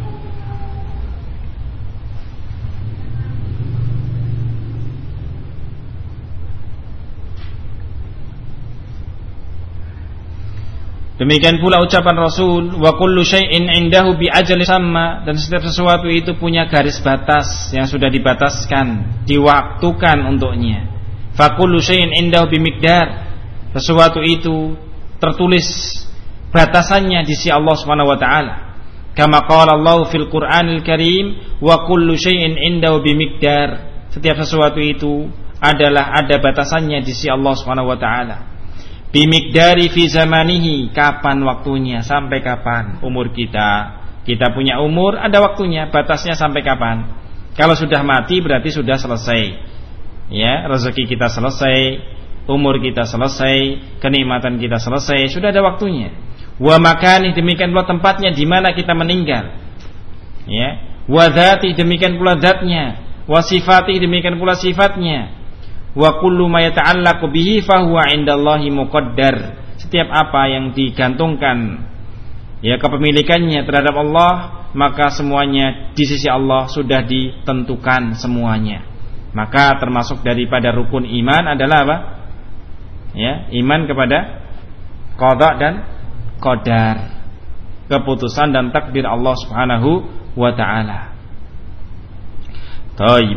Demikian pula ucapan Rasul, wa kullu syai'in 'indahu bi ajali sama, dan setiap sesuatu itu punya garis batas yang sudah dibataskan, diwaktukan untuknya. Fa kullu syai'in 'indahu bi miqdar, sesuatu itu tertulis batasannya di sisi Allah Subhanahu wa taala. Kama qala Allah fil Qur'anil Karim, wa kullu syai'in 'indahu bi miqdar. Setiap sesuatu itu adalah ada batasannya di sisi Allah Subhanahu wa taala. Bimikdari fi zamanihi, kapan waktunya, sampai kapan umur kita. Kita punya umur, ada waktunya, batasnya sampai kapan. Kalau sudah mati berarti sudah selesai. Ya, rezeki kita selesai, umur kita selesai, kenikmatan kita selesai, sudah ada waktunya. Wa makani, demikian pula tempatnya di mana kita meninggal. Ya, wa dzati, demikian pula zatnya, wa sifati, demikian pula sifatnya. Wa kullu ma yata'allaqu bihi fa huwa 'indallahi muqaddar. Setiap apa yang digantungkan ya kepemilikannya terhadap Allah, maka semuanya di sisi Allah sudah ditentukan semuanya. Maka termasuk daripada rukun iman adalah apa? Ya, iman kepada qada dan qadar, keputusan dan takdir Allah Subhanahu wa taala. Baik.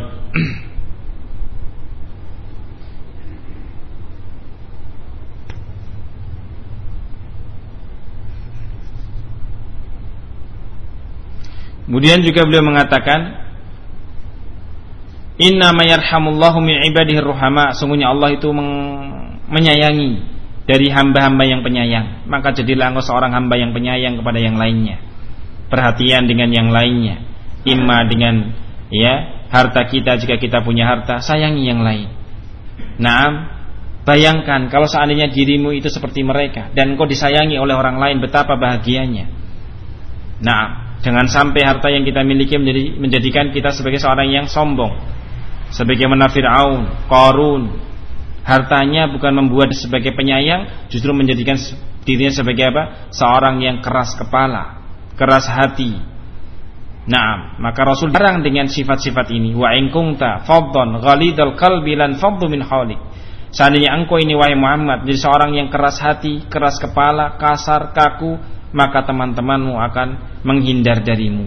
Kemudian juga beliau mengatakan, inna ma yarhamullahu min ibadihi ruhama, sungguhnya Allah itu menyayangi dari hamba-hamba yang penyayang. Maka jadilah engkau seorang hamba yang penyayang kepada yang lainnya, perhatian dengan yang lainnya, imma dengan ya harta kita, jika kita punya harta, sayangi yang lain. Naam, bayangkan kalau seandainya dirimu itu seperti mereka dan engkau disayangi oleh orang lain, betapa bahagianya. Naam, jangan sampai harta yang kita miliki menjadikan kita sebagai seorang yang sombong, sebagaimana Fir'aun, Qarun. Hartanya bukan membuat sebagai penyayang, justru menjadikan dirinya sebagai apa? Seorang yang keras kepala, keras hati. Naam, maka Rasul larang dengan sifat-sifat ini. Wa in kunta faddan ghalidal qalbi lan faddu min hawlik. Seandainya engkau ini wahai Muhammad jadi seorang yang keras hati, keras kepala, kasar, kaku, maka teman-temanmu akan menghindar darimu.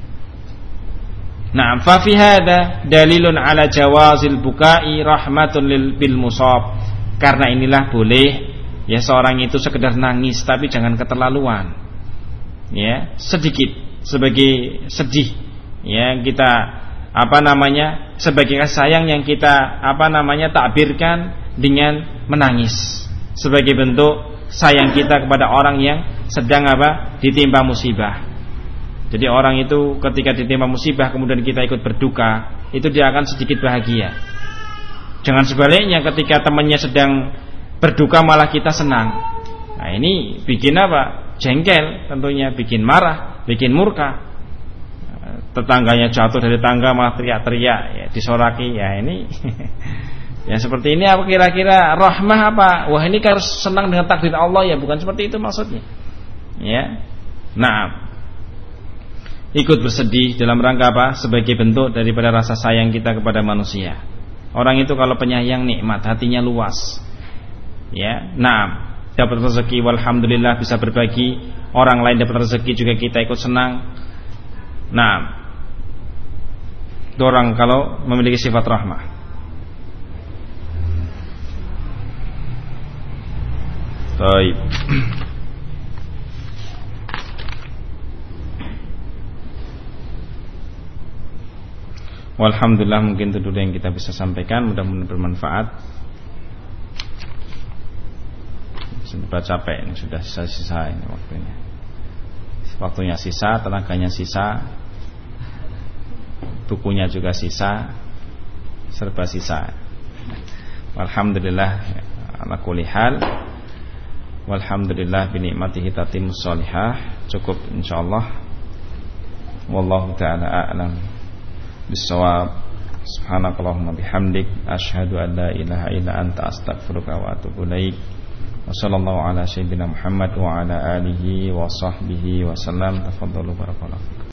Nah, fa fi hada dalilun ala jawazil bukai rahmatun bil musab. Karena inilah boleh ya seorang itu sekedar nangis tapi jangan keterlaluan. Ya, sedikit sebagai sedih. Ya, kita sebagai kasih sayang yang kita takbirkan dengan menangis sebagai bentuk sayang kita kepada orang yang sedang ditimpa musibah. Jadi orang itu ketika ditimpa musibah kemudian kita ikut berduka, itu dia akan sedikit bahagia. Jangan sebaliknya, ketika temannya sedang berduka malah kita senang. Nah, ini bikin jengkel, tentunya bikin marah, bikin murka. Tetangganya jatuh dari tangga malah teriak-teriak, ya, disoraki. Ya ini ya seperti ini apa kira-kira rahmah apa? Wah, ini harus senang dengan takdir Allah, ya bukan seperti itu maksudnya. Ya. Nah, ikut bersedih dalam rangka apa? Sebagai bentuk daripada rasa sayang kita kepada manusia. Orang itu kalau penyayang nikmat, hatinya luas. Ya, nah, dapat rezeki walhamdulillah bisa berbagi, orang lain dapat rezeki juga kita ikut senang. Nah, itu orang kalau memiliki sifat rahmah. Baik. Walhamdulillah, mungkin itu dulu yang kita bisa sampaikan, mudah-mudahan bermanfaat. Sudah capek ini, sudah sisa-sisa ini waktunya. Waktunya sisa, tenaganya sisa, bukunya juga sisa, serba sisa. Walhamdulillah ala kulli hal. Walhamdulillah bi ni'matihi tatimmus shalihah. Cukup insyaallah. Wallahu taala a'lam bisawab. Subhanakallahumma bihamdik asyhadu an la ilaha illa anta astaghfiruka wa atubu ilaik. Wa sallallahu ala sayyidina Muhammad wa ala alihi wa sahbihi wa sallam. Tafadhalu barakallahu.